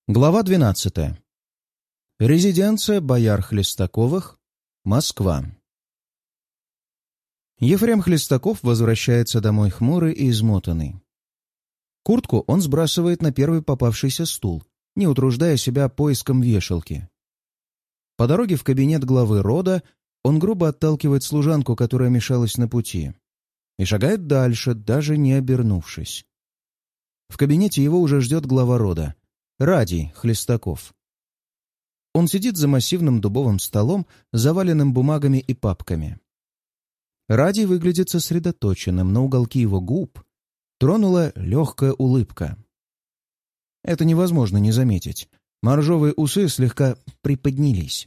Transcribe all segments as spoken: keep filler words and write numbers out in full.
Глава двенадцатая. Резиденция бояр Хлестаковых. Москва. Ефрем Хлестаков возвращается домой хмурый и измотанный. Куртку он сбрасывает на первый попавшийся стул, не утруждая себя поиском вешалки. По дороге в кабинет главы рода он грубо отталкивает служанку, которая мешалась на пути, и шагает дальше, даже не обернувшись. В кабинете его уже ждет глава рода, Радий Хлестаков. Он сидит за массивным дубовым столом, заваленным бумагами и папками. Радий выглядит сосредоточенным, на уголки его губ тронула легкая улыбка. Это невозможно не заметить. Моржовые усы слегка приподнялись.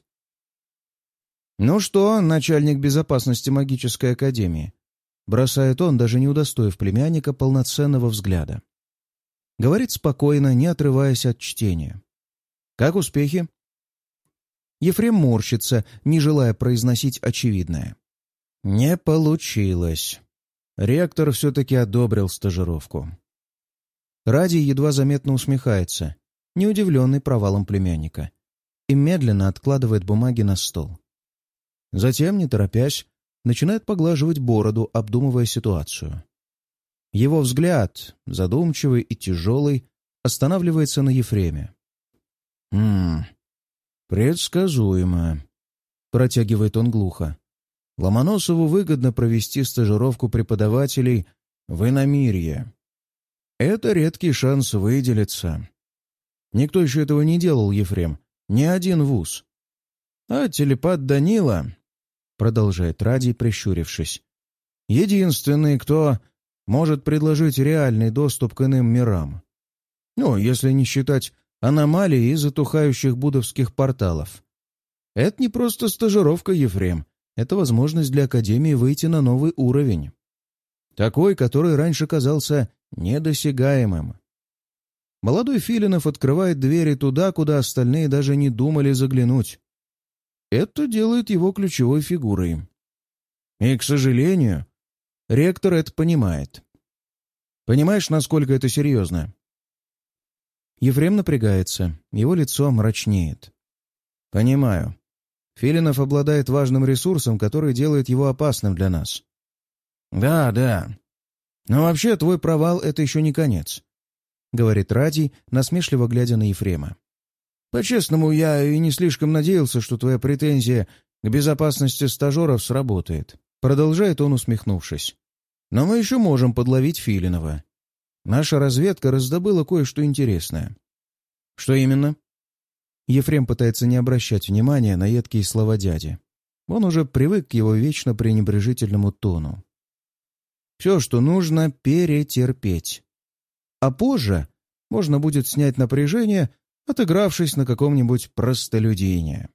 «Ну что, начальник безопасности магической академии?» Бросает он, даже не удостоив племянника полноценного взгляда. Говорит спокойно, не отрываясь от чтения. «Как успехи?» Ефрем морщится, не желая произносить очевидное. Не получилось. Ректор все-таки одобрил стажировку. Радий едва заметно усмехается, не удивленный провалом племянника, и медленно откладывает бумаги на стол. Затем, не торопясь, начинает поглаживать бороду, обдумывая ситуацию. Его взгляд, задумчивый и тяжелый, останавливается на Ефреме. «Хм, предсказуемо», — протягивает он глухо. «Ломоносову выгодно провести стажировку преподавателей в иномирье. Это редкий шанс выделиться. Никто еще этого не делал, Ефрем, ни один вуз. А телепат Данила, — продолжает Радий, прищурившись, — единственный, кто может предложить реальный доступ к иным мирам. Ну, если не считать аномалий и затухающих будовских порталов. Это не просто стажировка, Ефрем. Это возможность для Академии выйти на новый уровень. Такой, который раньше казался недосягаемым. Молодой Филинов открывает двери туда, куда остальные даже не думали заглянуть. Это делает его ключевой фигурой. И, к сожалению, ректор это понимает. Понимаешь, насколько это серьезно?» Ефрем напрягается, его лицо мрачнеет. «Понимаю. Филинов обладает важным ресурсом, который делает его опасным для нас». «Да, да. Но вообще твой провал — это еще не конец», — говорит Радий, насмешливо глядя на Ефрема. «По-честному, я и не слишком надеялся, что твоя претензия к безопасности стажеров сработает», — продолжает он, усмехнувшись. «Но мы еще можем подловить Филинова. Наша разведка раздобыла кое-что интересное». «Что именно?» Ефрем пытается не обращать внимания на едкие слова дяди. Он уже привык к его вечно пренебрежительному тону. Все, что нужно, перетерпеть. А позже можно будет снять напряжение, отыгравшись на каком-нибудь простолюдине.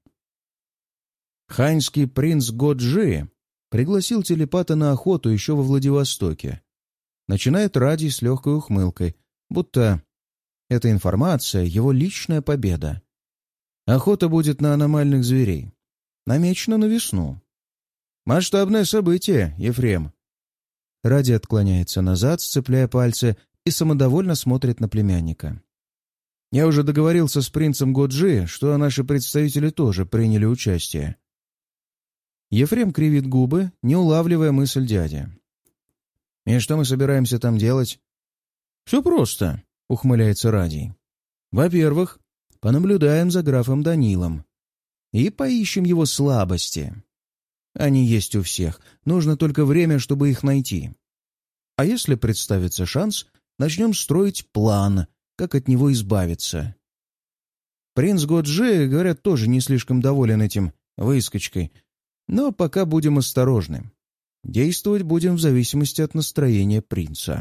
Ханьский принц Годжи пригласил телепата на охоту еще во Владивостоке. Начинает Радий с легкой ухмылкой, будто эта информация — его личная победа. Охота будет на аномальных зверей. Намечена на весну. Масштабное событие, Ефрем. Радий отклоняется назад, сцепляя пальцы, и самодовольно смотрит на племянника. Я уже договорился с принцем Годжи, что наши представители тоже приняли участие. Ефрем кривит губы, не улавливая мысль дяди. «И что мы собираемся там делать?» «Все просто», — ухмыляется Радий. «Во-первых, понаблюдаем за графом Данилом и поищем его слабости. Они есть у всех, нужно только время, чтобы их найти. А если представится шанс, начнем строить план, как от него избавиться. Принц Годжи, говорят, тоже не слишком доволен этим выскочкой, но пока будем осторожны. Действовать будем в зависимости от настроения принца».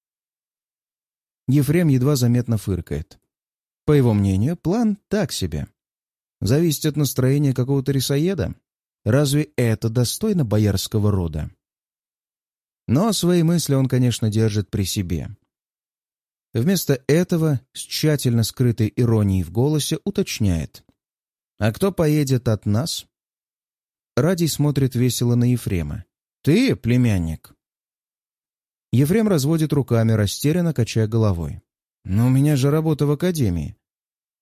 Ефрем едва заметно фыркает. По его мнению, план так себе. Зависит от настроения какого-то рисоеда? Разве это достойно боярского рода? Но свои мысли он, конечно, держит при себе. Вместо этого, с тщательно скрытой иронией в голосе, уточняет. «А кто поедет от нас?» Радий смотрит весело на Ефрема. «Ты, племянник?» Ефрем разводит руками, растерянно качая головой. «Но у меня же работа в академии.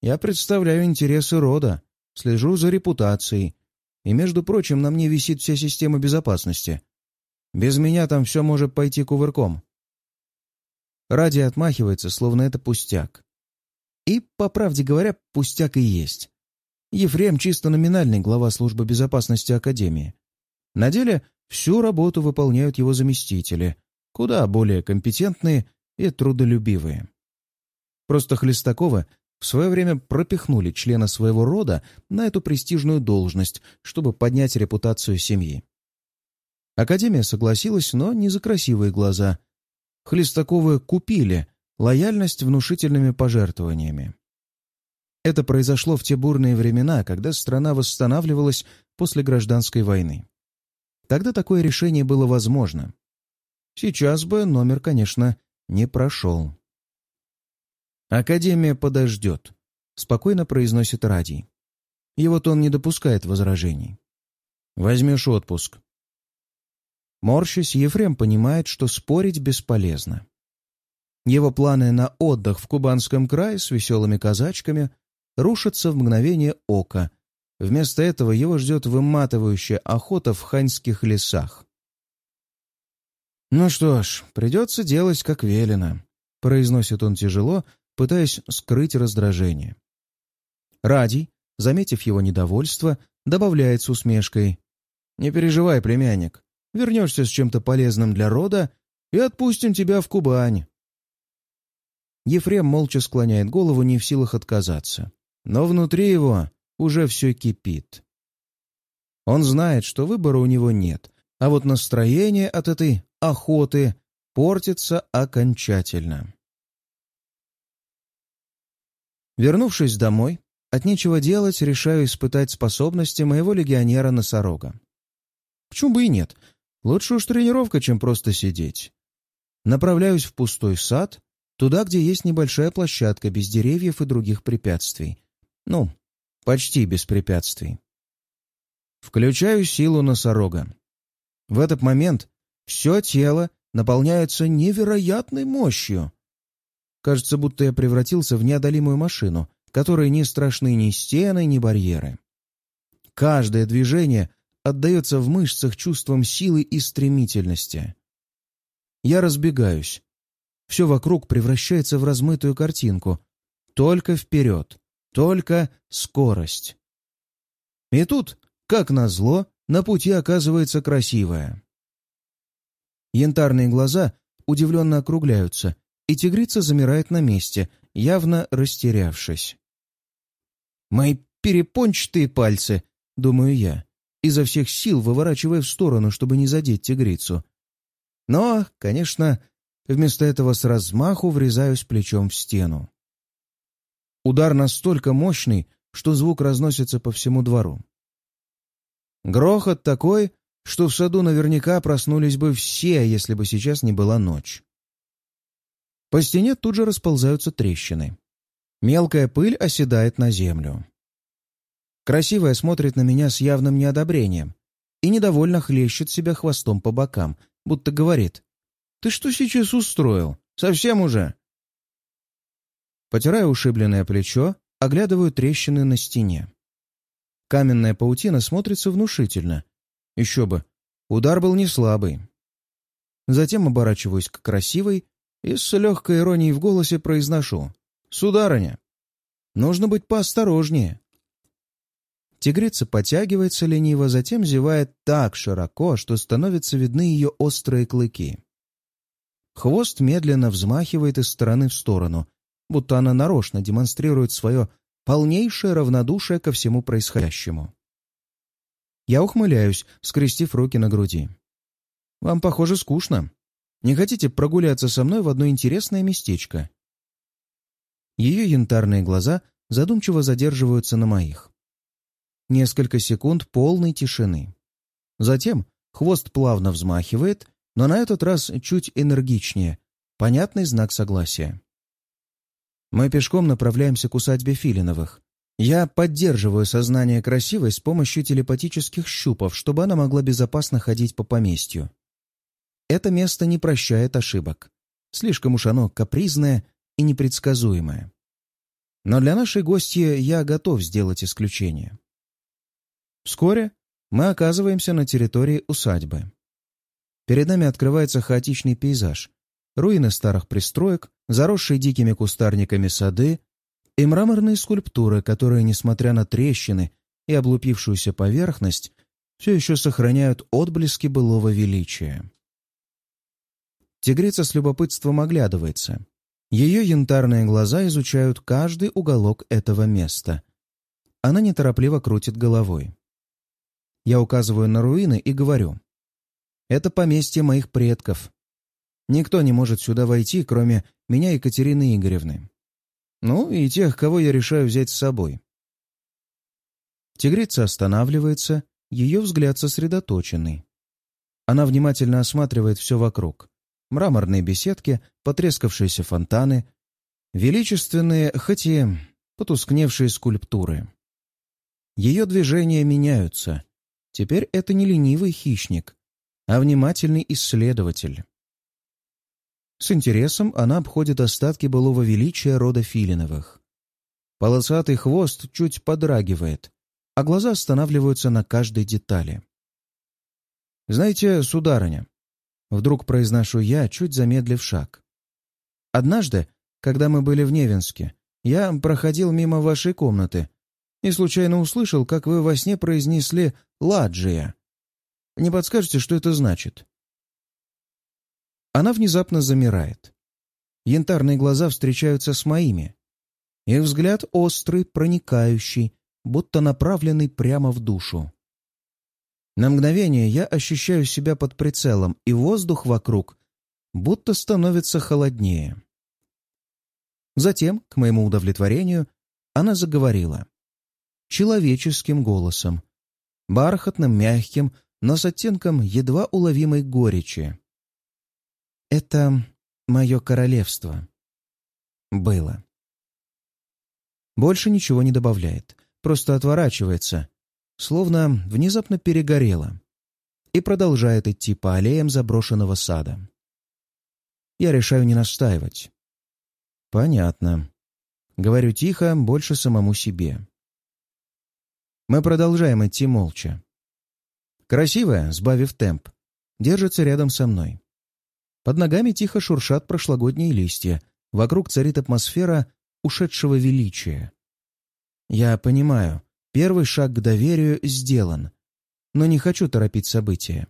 Я представляю интересы рода, слежу за репутацией, и, между прочим, на мне висит вся система безопасности. Без меня там все может пойти кувырком». Ради отмахивается, словно это пустяк. И, по правде говоря, пустяк и есть. Ефрем чисто номинальный глава службы безопасности Академии. На деле всю работу выполняют его заместители, куда более компетентные и трудолюбивые. Просто Хлестакова в свое время пропихнули члена своего рода на эту престижную должность, чтобы поднять репутацию семьи. Академия согласилась, но не за красивые глаза. Хлестаковы купили лояльность внушительными пожертвованиями. Это произошло в те бурные времена, когда страна восстанавливалась после гражданской войны. Тогда такое решение было возможно. Сейчас бы номер, конечно, не прошел. «Академия подождет», — спокойно произносит Радий. Его тон не допускает возражений. «Возьмешь отпуск». Морщась, Ефрем понимает, что спорить бесполезно. Его планы на отдых в Кубанском крае с веселыми казачками рушатся в мгновение ока. Вместо этого его ждет выматывающая охота в ханьских лесах. «Ну что ж, придется делать, как велено», — произносит он тяжело, пытаясь скрыть раздражение. Радий, заметив его недовольство, добавляет с усмешкой: «Не переживай, племянник, вернешься с чем-то полезным для рода и отпустим тебя в Кубань». Ефрем молча склоняет голову, не в силах отказаться. Но внутри его уже все кипит. Он знает, что выбора у него нет, а вот настроение от этой охоты портится окончательно. Вернувшись домой, от нечего делать, решаю испытать способности моего легионера-носорога. Почему бы и нет? Лучше уж тренировка, чем просто сидеть. Направляюсь в пустой сад, туда, где есть небольшая площадка без деревьев и других препятствий. Ну, почти без препятствий. Включаю силу носорога. В этот момент все тело наполняется невероятной мощью. Кажется, будто я превратился в неодолимую машину, которой не страшны ни стены, ни барьеры. Каждое движение отдается в мышцах чувством силы и стремительности. Я разбегаюсь. Все вокруг превращается в размытую картинку. Только вперед, только скорость. И тут, как назло, на пути оказывается красивая. Янтарные глаза удивленно округляются, и тигрица замирает на месте, явно растерявшись. «Мои перепончатые пальцы», — думаю я, изо всех сил выворачивая в сторону, чтобы не задеть тигрицу. Но, конечно, вместо этого с размаху врезаюсь плечом в стену. Удар настолько мощный, что звук разносится по всему двору. Грохот такой, что в саду наверняка проснулись бы все, если бы сейчас не была ночь. По стене тут же расползаются трещины. Мелкая пыль оседает на землю. Красивая смотрит на меня с явным неодобрением и недовольно хлещет себя хвостом по бокам, будто говорит: «Ты что сейчас устроил? Совсем уже?» Потирая ушибленное плечо, оглядываю трещины на стене. Каменная паутина смотрится внушительно. Еще бы, удар был не слабый. Затем оборачиваюсь к красивой и с легкой иронией в голосе произношу: «Сударыня, нужно быть поосторожнее». Тигрица потягивается лениво, затем зевает так широко, что становятся видны ее острые клыки. Хвост медленно взмахивает из стороны в сторону, будто она нарочно демонстрирует свое полнейшее равнодушие ко всему происходящему. Я ухмыляюсь, скрестив руки на груди. «Вам, похоже, скучно. Не хотите прогуляться со мной в одно интересное местечко?» Ее янтарные глаза задумчиво задерживаются на моих. Несколько секунд полной тишины. Затем хвост плавно взмахивает, но на этот раз чуть энергичнее. Понятный знак согласия. Мы пешком направляемся к усадьбе Филиновых. Я поддерживаю сознание красивой с помощью телепатических щупов, чтобы она могла безопасно ходить по поместью. Это место не прощает ошибок. Слишком уж оно капризное и непредсказуемое. Но для нашей гостьи я готов сделать исключение. Вскоре мы оказываемся на территории усадьбы. Перед нами открывается хаотичный пейзаж. Руины старых пристроек, заросшие дикими кустарниками сады и мраморные скульптуры, которые, несмотря на трещины и облупившуюся поверхность, все еще сохраняют отблески былого величия. Тигрица с любопытством оглядывается. Ее янтарные глаза изучают каждый уголок этого места. Она неторопливо крутит головой. Я указываю на руины и говорю: «Это поместье моих предков. Никто не может сюда войти, кроме меня и Екатерины Игоревны. Ну, и тех, кого я решаю взять с собой». Тигрица останавливается, ее взгляд сосредоточенный. Она внимательно осматривает все вокруг. Мраморные беседки, потрескавшиеся фонтаны, величественные, хоть и потускневшие скульптуры. Ее движения меняются. Теперь это не ленивый хищник, а внимательный исследователь. С интересом она обходит остатки былого величия рода Филиновых. Полосатый хвост чуть подрагивает, а глаза останавливаются на каждой детали. «Знаете, сударыня», — вдруг произношу я, чуть замедлив шаг, «однажды, когда мы были в Невинске, я проходил мимо вашей комнаты и случайно услышал, как вы во сне произнесли «ладжия». Не подскажете, что это значит?» Она внезапно замирает. Янтарные глаза встречаются с моими. Их взгляд острый, проникающий, будто направленный прямо в душу. На мгновение я ощущаю себя под прицелом, и воздух вокруг будто становится холоднее. Затем, к моему удовлетворению, она заговорила. Человеческим голосом, бархатным, мягким, но с оттенком едва уловимой горечи. «Это мое королевство. Было». Больше ничего не добавляет, просто отворачивается, словно внезапно перегорела, и продолжает идти по аллеям заброшенного сада. Я решаю не настаивать. «Понятно». Говорю тихо, больше самому себе. Мы продолжаем идти молча. Красивая, сбавив темп, держится рядом со мной. Под ногами тихо шуршат прошлогодние листья, вокруг царит атмосфера ушедшего величия. Я понимаю, первый шаг к доверию сделан, но не хочу торопить события.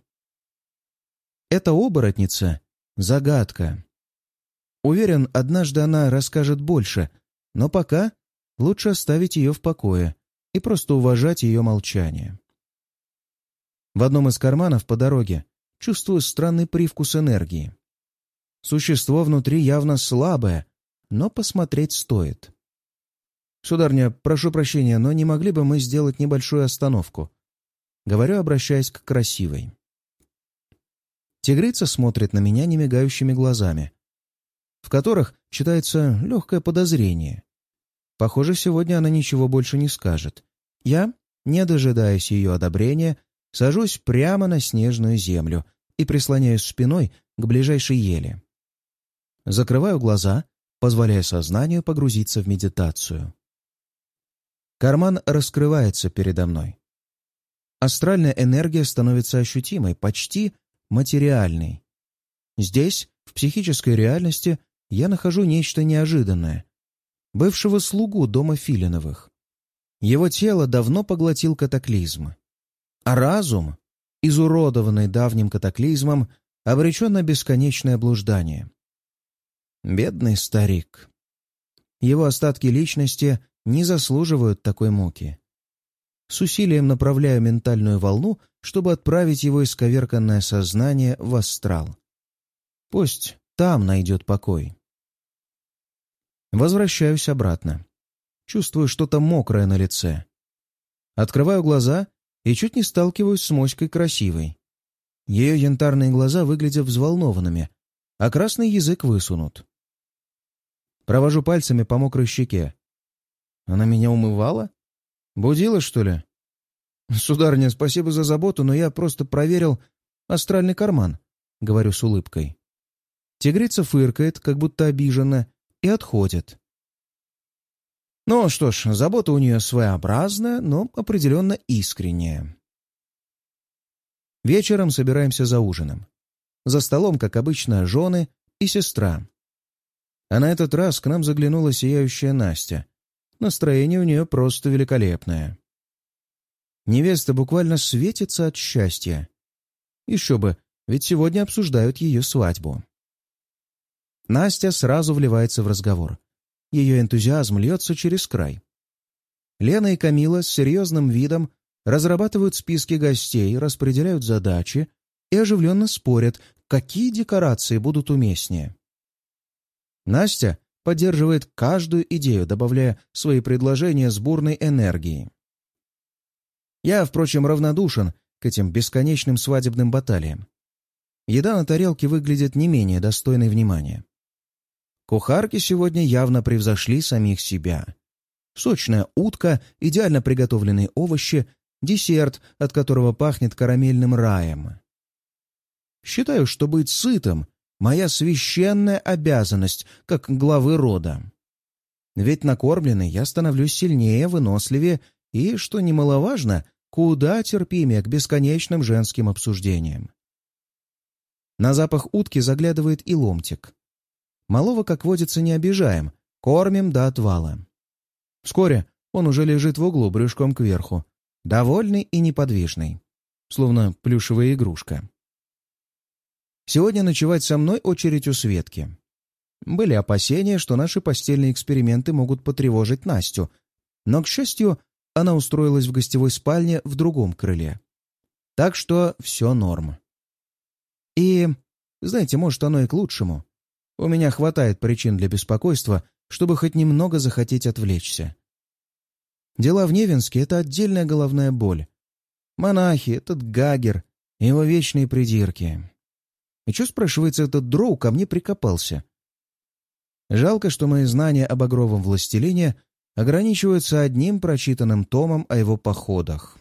Эта оборотница — загадка. Уверен, однажды она расскажет больше, но пока лучше оставить ее в покое и просто уважать ее молчание. В одном из карманов по дороге чувствую странный привкус энергии. Существо внутри явно слабое, но посмотреть стоит. «Сударыня, прошу прощения, но не могли бы мы сделать небольшую остановку?» Говорю, обращаясь к красивой. Тигрица смотрит на меня немигающими глазами, в которых читается легкое подозрение. Похоже, сегодня она ничего больше не скажет. Я, не дожидаясь ее одобрения, сажусь прямо на снежную землю и прислоняюсь спиной к ближайшей ели. Закрываю глаза, позволяя сознанию погрузиться в медитацию. Карман раскрывается передо мной. Астральная энергия становится ощутимой, почти материальной. Здесь, в психической реальности, я нахожу нечто неожиданное. Бывшего слугу дома Филиновых. Его тело давно поглотил катаклизм. А разум, изуродованный давним катаклизмом, обречен на бесконечное блуждание. Бедный старик. Его остатки личности не заслуживают такой муки. С усилием направляю ментальную волну, чтобы отправить его исковерканное сознание в астрал. Пусть там найдет покой. Возвращаюсь обратно. Чувствую что-то мокрое на лице. Открываю глаза и чуть не сталкиваюсь с моськой красивой. Ее янтарные глаза выглядят взволнованными, а красный язык высунут. Провожу пальцами по мокрой щеке. Она меня умывала? Будила, что ли? «Сударыня, спасибо за заботу, но я просто проверил астральный карман», — говорю с улыбкой. Тигрица фыркает, как будто обижена, и отходит. Ну что ж, забота у нее своеобразная, но определенно искренняя. Вечером собираемся за ужином. За столом, как обычно, жены и сестра. А на этот раз к нам заглянула сияющая Настя. Настроение у нее просто великолепное. Невеста буквально светится от счастья. Еще бы, ведь сегодня обсуждают ее свадьбу. Настя сразу вливается в разговор. Ее энтузиазм льется через край. Лена и Камила с серьезным видом разрабатывают списки гостей, распределяют задачи и оживленно спорят, какие декорации будут уместнее. Настя поддерживает каждую идею, добавляя свои предложения с бурной энергией. Я, впрочем, равнодушен к этим бесконечным свадебным баталиям. Еда на тарелке выглядит не менее достойной внимания. Кухарки сегодня явно превзошли самих себя. Сочная утка, идеально приготовленные овощи, десерт, от которого пахнет карамельным раем. Считаю, что быть сытым — моя священная обязанность, как главы рода. Ведь накормленный я становлюсь сильнее, выносливее и, что немаловажно, куда терпимее к бесконечным женским обсуждениям. На запах утки заглядывает и ломтик. Малого, как водится, не обижаем, кормим до отвала. Вскоре он уже лежит в углу брюшком кверху, довольный и неподвижный, словно плюшевая игрушка. Сегодня ночевать со мной очередь у Светки. Были опасения, что наши постельные эксперименты могут потревожить Настю, но, к счастью, она устроилась в гостевой спальне в другом крыле. Так что все норм. И, знаете, может, оно и к лучшему. У меня хватает причин для беспокойства, чтобы хоть немного захотеть отвлечься. Дела в Невинске — это отдельная головная боль. Монахи, этот Гагер, его вечные придирки. И чё, спрашивается, этот дроу ко мне прикопался? Жалко, что мои знания об Багровом властелине ограничиваются одним прочитанным томом о его походах.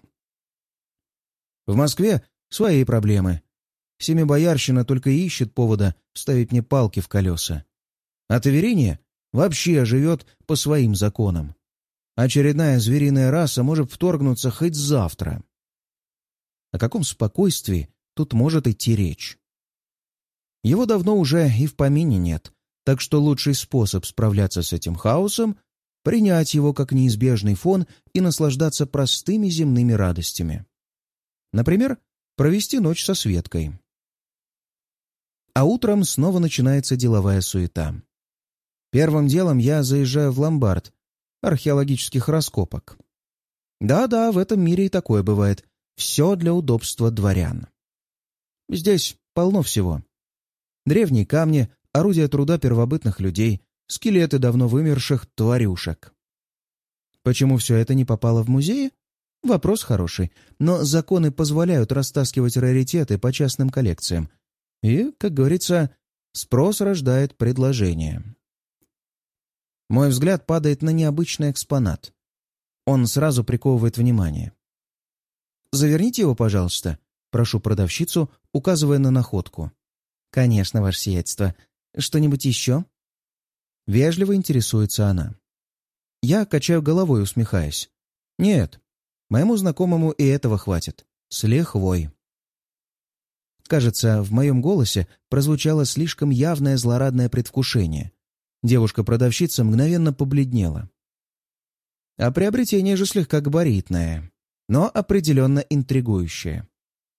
В Москве свои проблемы. Семибоярщина только и ищет повода вставить мне палки в колеса. А Тавериния вообще живет по своим законам. Очередная звериная раса может вторгнуться хоть завтра. О каком спокойствии тут может идти речь? Его давно уже и в помине нет, так что лучший способ справляться с этим хаосом — принять его как неизбежный фон и наслаждаться простыми земными радостями. Например, провести ночь со Светкой. А утром снова начинается деловая суета. Первым делом я заезжаю в ломбард археологических раскопок. Да-да, в этом мире и такое бывает. Все для удобства дворян. Здесь полно всего. Древние камни, орудия труда первобытных людей, скелеты давно вымерших тварюшек. Почему все это не попало в музеи? Вопрос хороший, но законы позволяют растаскивать раритеты по частным коллекциям. И, как говорится, спрос рождает предложение. Мой взгляд падает на необычный экспонат. Он сразу приковывает внимание. «Заверните его, пожалуйста», — прошу продавщицу, указывая на находку. «Конечно, ваше сиятельство. Что-нибудь еще?» Вежливо интересуется она. Я качаю головой, усмехаясь. «Нет, моему знакомому и этого хватит. С лихвой». Кажется, в моем голосе прозвучало слишком явное злорадное предвкушение. Девушка-продавщица мгновенно побледнела. А приобретение же слегка габаритное, но определенно интригующее.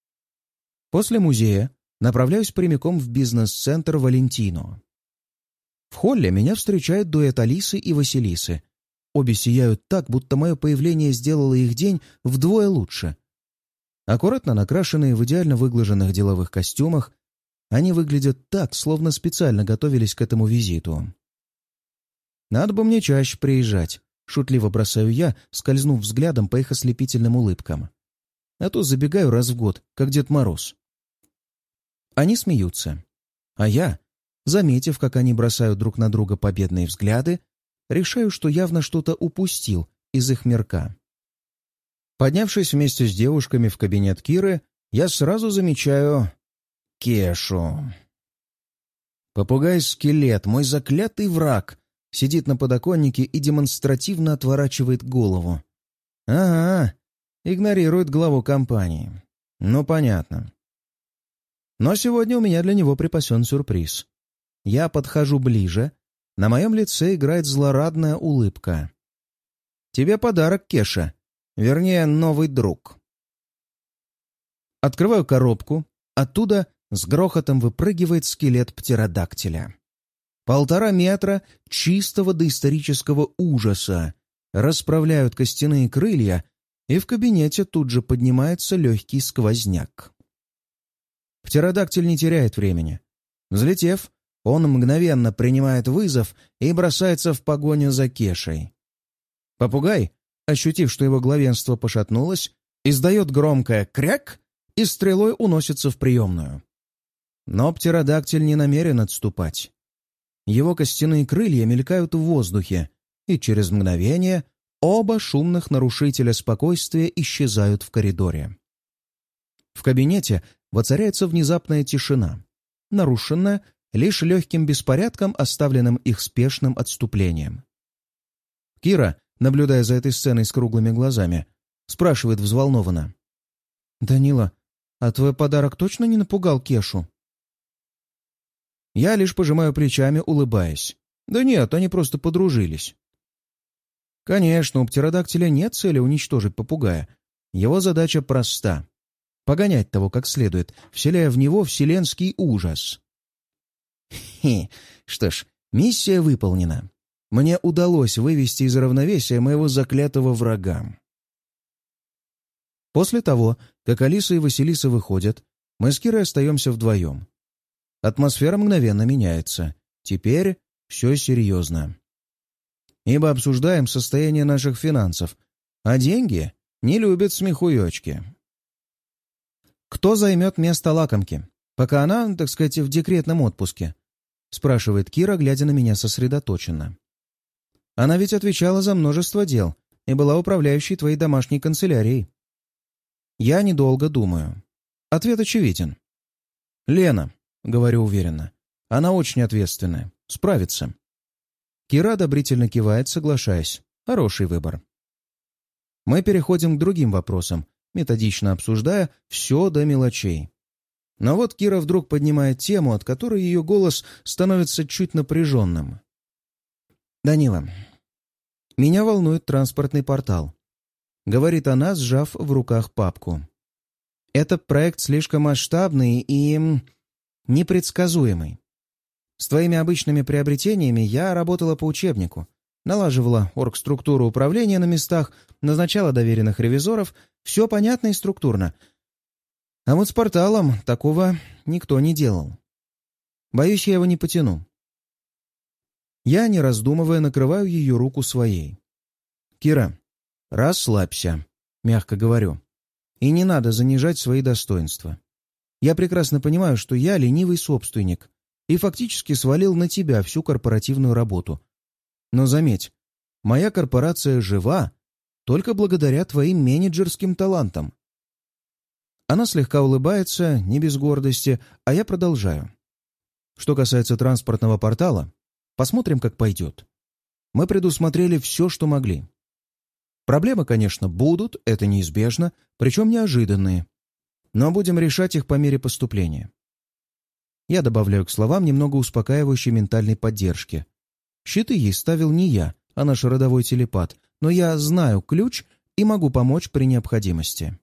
После музея направляюсь прямиком в бизнес-центр «Валентино». В холле меня встречает дуэт Алисы и Василисы. Обе сияют так, будто мое появление сделало их день вдвое лучше. Аккуратно накрашенные в идеально выглаженных деловых костюмах, они выглядят так, словно специально готовились к этому визиту. «Надо бы мне чаще приезжать», — шутливо бросаю я, скользнув взглядом по их ослепительным улыбкам. «А то забегаю раз в год, как Дед Мороз». Они смеются. А я, заметив, как они бросают друг на друга победные взгляды, решаю, что явно что-то упустил из их мирка. Поднявшись вместе с девушками в кабинет Киры, я сразу замечаю Кешу. Попугай-скелет, мой заклятый враг, Сидит на подоконнике и демонстративно отворачивает голову. Ага, игнорирует главу компании. Ну, понятно. Но сегодня у меня для него припасен сюрприз. Я подхожу ближе. На моем лице играет злорадная улыбка. «Тебе подарок, Кеша. Вернее, новый друг». Открываю коробку. Оттуда с грохотом выпрыгивает скелет птеродактиля. Полтора метра чистого доисторического ужаса. Расправляют костяные крылья, и в кабинете тут же поднимается легкий сквозняк. Птеродактиль не теряет времени. Взлетев, он мгновенно принимает вызов и бросается в погоню за Кешей. Попугай, ощутив, что его главенство пошатнулось, издает громкое «кряк» и стрелой уносится в приемную. Но птеродактиль не намерен отступать. Его костяные крылья мелькают в воздухе, и через мгновение оба шумных нарушителя спокойствия исчезают в коридоре. В кабинете воцаряется внезапная тишина, нарушенная лишь легким беспорядком, оставленным их спешным отступлением. Кира, наблюдая за этой сценой с круглыми глазами, спрашивает взволнованно: «Данила, а твой подарок точно не напугал Кешу?» Я лишь пожимаю плечами, улыбаясь. Да нет, они просто подружились. Конечно, у птеродактиля нет цели уничтожить попугая. Его задача проста — погонять того как следует, вселяя в него вселенский ужас. Хе, что ж, миссия выполнена. Мне удалось вывести из равновесия моего заклятого врага. После того, как Алиса и Василиса выходят, мы с Кирой остаемся вдвоем. Атмосфера мгновенно меняется. Теперь все серьезно. Ибо обсуждаем состояние наших финансов, а деньги не любят смехуёчки. «Кто займет место лакомки, пока она, так сказать, в декретном отпуске?» — спрашивает Кира, глядя на меня сосредоточенно. «Она ведь отвечала за множество дел и была управляющей твоей домашней канцелярией». Я недолго думаю. Ответ очевиден. «Лена», — говорю уверенно, — «она очень ответственная, справится». Кира одобрительно кивает, соглашаясь. Хороший выбор. Мы переходим к другим вопросам, методично обсуждая все до мелочей. Но вот Кира вдруг поднимает тему, от которой ее голос становится чуть напряженным. «Данила, меня волнует транспортный портал», — говорит она, сжав в руках папку. «Это проект слишком масштабный и непредсказуемый. С твоими обычными приобретениями я работала по учебнику, налаживала оргструктуру управления на местах, назначала доверенных ревизоров, все понятно и структурно. А вот с порталом такого никто не делал. Боюсь, я его не потяну». Я, не раздумывая, накрываю ее руку своей. «Кира, расслабься», — мягко говорю. «И не надо занижать свои достоинства. Я прекрасно понимаю, что я ленивый собственник и фактически свалил на тебя всю корпоративную работу. Но заметь, моя корпорация жива только благодаря твоим менеджерским талантам». Она слегка улыбается, не без гордости, а я продолжаю. Что касается транспортного портала, посмотрим, как пойдет. Мы предусмотрели все, что могли. Проблемы, конечно, будут, это неизбежно, причем неожиданные. Но будем решать их по мере поступления. Я добавляю к словам немного успокаивающей ментальной поддержки. Щиты ей ставил не я, а наш родовой телепат, но я знаю ключ и могу помочь при необходимости.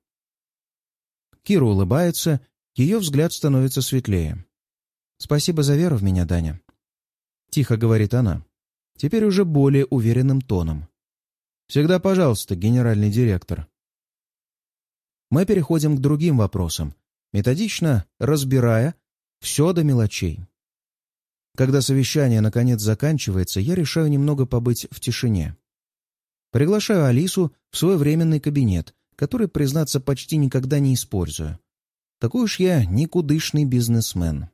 Кира улыбается, ее взгляд становится светлее. «Спасибо за веру в меня, Даня», — тихо говорит она, теперь уже более уверенным тоном. «Всегда пожалуйста, генеральный директор». Мы переходим к другим вопросам, методично разбирая все до мелочей. Когда совещание наконец заканчивается, я решаю немного побыть в тишине. Приглашаю Алису в свой временный кабинет, который, признаться, почти никогда не использую. Такой уж я никудышный бизнесмен.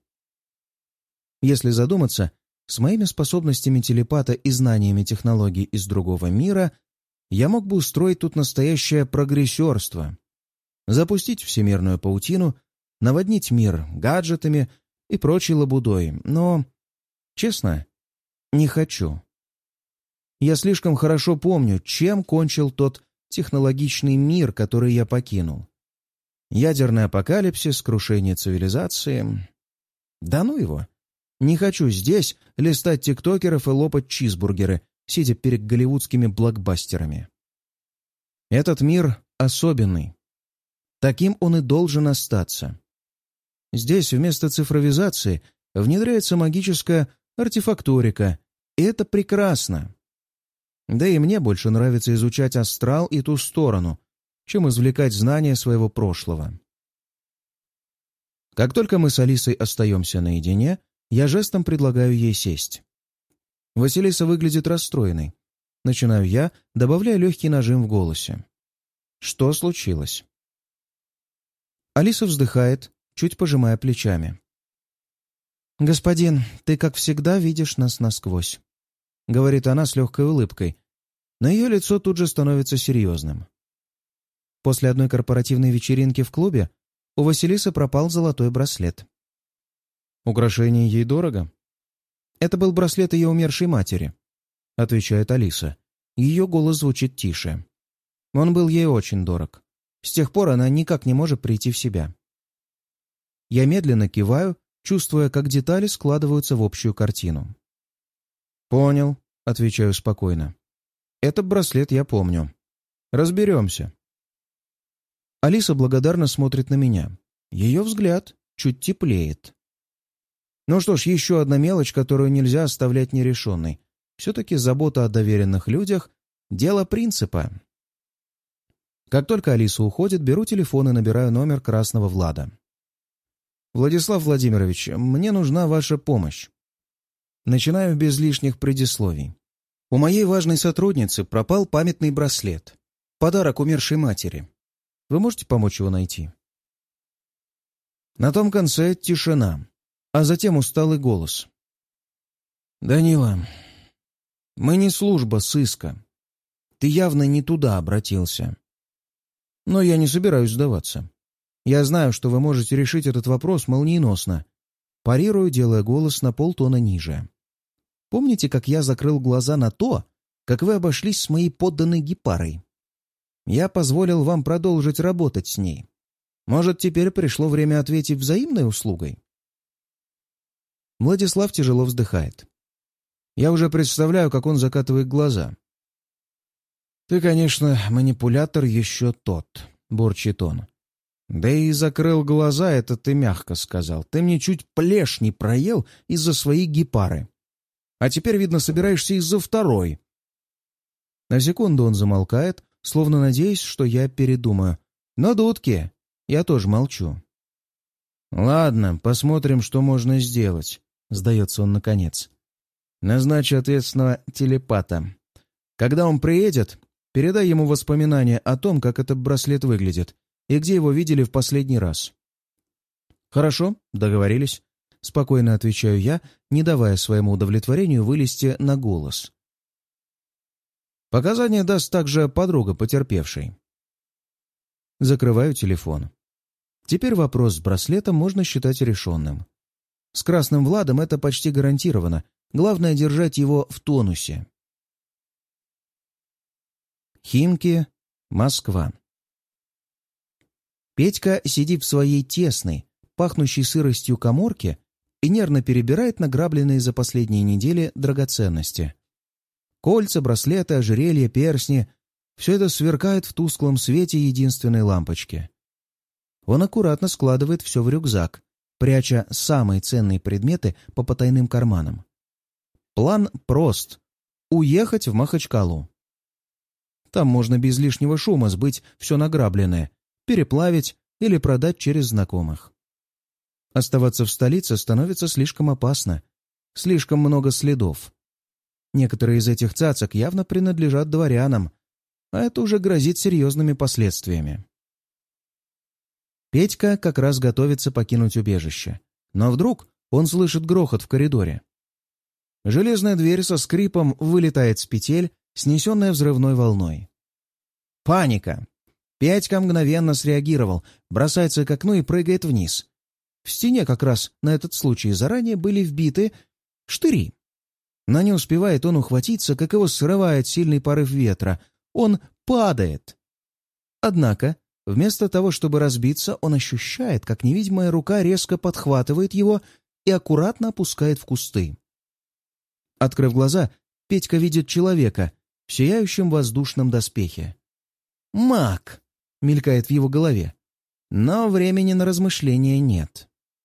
Если задуматься, с моими способностями телепата и знаниями технологий из другого мира я мог бы устроить тут настоящее прогрессерство. Запустить всемирную паутину, наводнить мир гаджетами и прочей лабудой. Но, честно, не хочу. Я слишком хорошо помню, чем кончил тот технологичный мир, который я покинул. Ядерный апокалипсис, крушение цивилизации. Да ну его. Не хочу здесь листать тиктокеров и лопать чизбургеры, сидя перед голливудскими блокбастерами. Этот мир особенный. Таким он и должен остаться. Здесь вместо цифровизации внедряется магическая артефакторика, и это прекрасно. Да и мне больше нравится изучать астрал и ту сторону, чем извлекать знания своего прошлого. Как только мы с Алисой остаемся наедине, я жестом предлагаю ей сесть. Василиса выглядит расстроенной. Начинаю я, добавляя легкий нажим в голосе. Что случилось? Алиса вздыхает, чуть пожимая плечами. «Господин, ты, как всегда, видишь нас насквозь», — говорит она с легкой улыбкой, но ее лицо тут же становится серьезным. После одной корпоративной вечеринки в клубе у Василисы пропал золотой браслет. «Украшение ей дорого?» «Это был браслет ее умершей матери», — отвечает Алиса. Ее голос звучит тише. Он был ей очень дорог. С тех пор она никак не может прийти в себя. Я медленно киваю, чувствуя, как детали складываются в общую картину. «Понял», — отвечаю спокойно. «Этот браслет я помню. Разберемся». Алиса благодарно смотрит на меня. Ее взгляд чуть теплеет. Ну что ж, еще одна мелочь, которую нельзя оставлять нерешенной. Все-таки забота о доверенных людях — дело принципа. Как только Алиса уходит, беру телефон и набираю номер Красного Влада. «Владислав Владимирович, мне нужна ваша помощь». Начинаю без лишних предисловий. У моей важной сотрудницы пропал памятный браслет. Подарок умершей матери. Вы можете помочь его найти? На том конце тишина, а затем усталый голос. «Данила, мы не служба сыска. Ты явно не туда обратился. Но я не собираюсь сдаваться. Я знаю, что вы можете решить этот вопрос молниеносно». Парирую, делая голос на полтона ниже. «Помните, как я закрыл глаза на то, как вы обошлись с моей подданной Гепарой? Я позволил вам продолжить работать с ней. Может, теперь пришло время ответить взаимной услугой?» Владислав тяжело вздыхает. Я уже представляю, как он закатывает глаза. «Ты, конечно, манипулятор еще тот», — бурчит он. «Да и закрыл глаза, это ты мягко сказал. Ты мне чуть плешь не проел из-за своей Гепары. А теперь, видно, собираешься из-за второй». На секунду он замолкает, словно надеясь, что я передумаю. «Но, дудки, я тоже молчу». «Ладно, посмотрим, что можно сделать», — сдается он наконец. «Назначу ответственного телепата. Когда он приедет, передай ему воспоминания о том, как этот браслет выглядит и где его видели в последний раз». «Хорошо, договорились», — спокойно отвечаю я, не давая своему удовлетворению вылезти на голос. Показания даст также подруга потерпевшей. Закрываю телефон. Теперь вопрос с браслетом можно считать решенным. С Красным Владом это почти гарантировано. Главное — держать его в тонусе. Химки, Москва. Петька сидит в своей тесной, пахнущей сыростью каморке и нервно перебирает награбленные за последние недели драгоценности. Кольца, браслеты, ожерелья, перстни — все это сверкает в тусклом свете единственной лампочки. Он аккуратно складывает все в рюкзак, пряча самые ценные предметы по потайным карманам. План прост — уехать в Махачкалу. Там можно без лишнего шума сбыть все награбленное, переплавить или продать через знакомых. Оставаться в столице становится слишком опасно. Слишком много следов. Некоторые из этих цацок явно принадлежат дворянам, а это уже грозит серьезными последствиями. Петька как раз готовится покинуть убежище. Но вдруг он слышит грохот в коридоре. Железная дверь со скрипом вылетает с петель, снесенная взрывной волной. Паника. Петька мгновенно среагировал, бросается к окну и прыгает вниз. В стене как раз на этот случай заранее были вбиты штыри. Но не успевает он ухватиться, как его срывает сильный порыв ветра. Он падает. Однако, вместо того, чтобы разбиться, он ощущает, как невидимая рука резко подхватывает его и аккуратно опускает в кусты. Открыв глаза, Петька видит человека в сияющем воздушном доспехе. «Маг!» — мелькает в его голове. Но времени на размышления нет.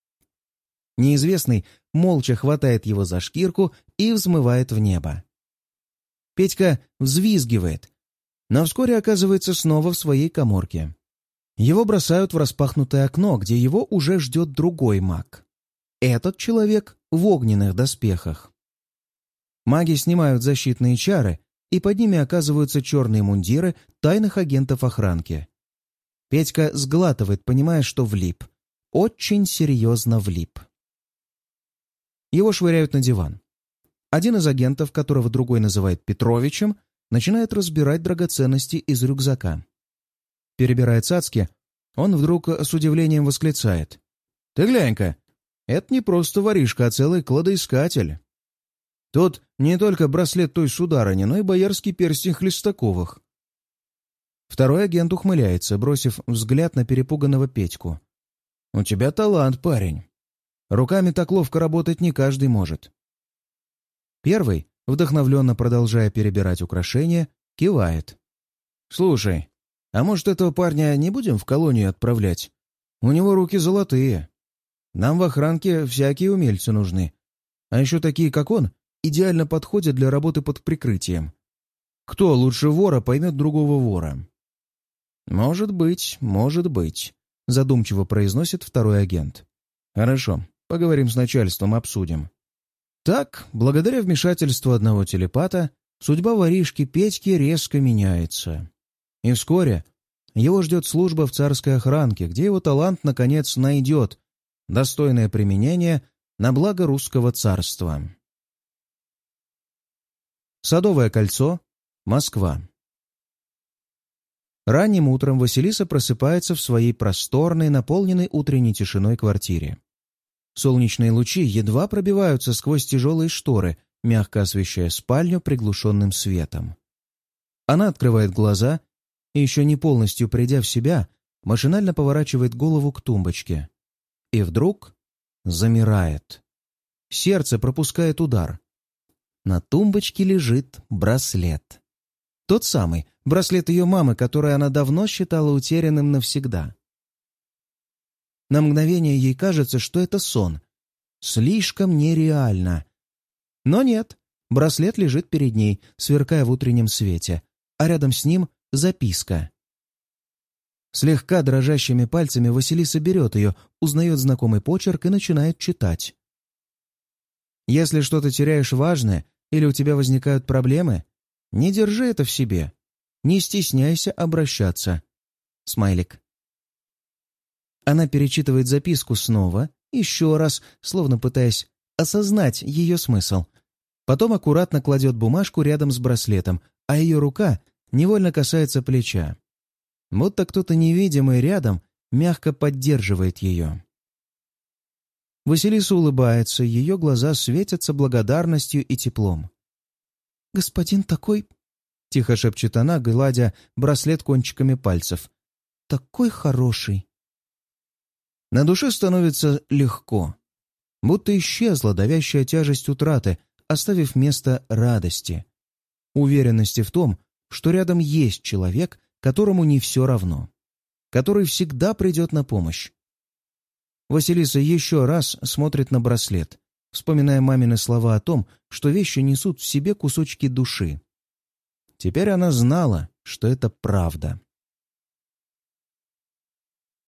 Неизвестный молча хватает его за шкирку и взмывает в небо. Петька взвизгивает, но вскоре оказывается снова в своей каморке. Его бросают в распахнутое окно, где его уже ждет другой маг. Этот человек в огненных доспехах. Маги снимают защитные чары, и под ними оказываются черные мундиры тайных агентов охранки. Петька сглатывает, понимая, что влип. Очень серьезно влип. Его швыряют на диван. Один из агентов, которого другой называет Петровичем, начинает разбирать драгоценности из рюкзака. Перебирая цацки, он вдруг с удивлением восклицает: «Ты глянь-ка, это не просто воришка, а целый кладоискатель. Тут не только браслет той сударыни, но и боярский перстень Хлестаковых». Второй агент ухмыляется, бросив взгляд на перепуганного Петьку. «У тебя талант, парень. Руками так ловко работать не каждый может». Первый, вдохновленно продолжая перебирать украшения, кивает. «Слушай, а может, этого парня не будем в колонию отправлять? У него руки золотые. Нам в охранке всякие умельцы нужны. А еще такие, как он, идеально подходят для работы под прикрытием. Кто лучше вора поймет другого вора?» «Может быть, может быть», — задумчиво произносит второй агент. «Хорошо, поговорим с начальством, обсудим». Так, благодаря вмешательству одного телепата, судьба воришки Петьки резко меняется. И вскоре его ждет служба в царской охранке, где его талант, наконец, найдет достойное применение на благо русского царства. Садовое кольцо, Москва. Ранним утром Василиса просыпается в своей просторной, наполненной утренней тишиной квартире. Солнечные лучи едва пробиваются сквозь тяжелые шторы, мягко освещая спальню приглушенным светом. Она открывает глаза и, еще не полностью придя в себя, машинально поворачивает голову к тумбочке. И вдруг замирает. Сердце пропускает удар. На тумбочке лежит браслет. Тот самый браслет ее мамы, который она давно считала утерянным навсегда. На мгновение ей кажется, что это сон. Слишком нереально. Но нет, браслет лежит перед ней, сверкая в утреннем свете, а рядом с ним записка. Слегка дрожащими пальцами Василиса берет ее, узнает знакомый почерк и начинает читать. «Если что-то теряешь важное или у тебя возникают проблемы, не держи это в себе. Не стесняйся обращаться. Смайлик». Она перечитывает записку снова, еще раз, словно пытаясь осознать ее смысл. Потом аккуратно кладет бумажку рядом с браслетом, а ее рука невольно касается плеча. Будто кто-то невидимый рядом мягко поддерживает ее. Василиса улыбается, ее глаза светятся благодарностью и теплом. «Господин такой...» — тихо шепчет она, гладя браслет кончиками пальцев. «Такой хороший». На душе становится легко, будто исчезла давящая тяжесть утраты, оставив место радости, уверенности в том, что рядом есть человек, которому не все равно, который всегда придет на помощь. Василиса еще раз смотрит на браслет, вспоминая мамины слова о том, что вещи несут в себе кусочки души. Теперь она знала, что это правда.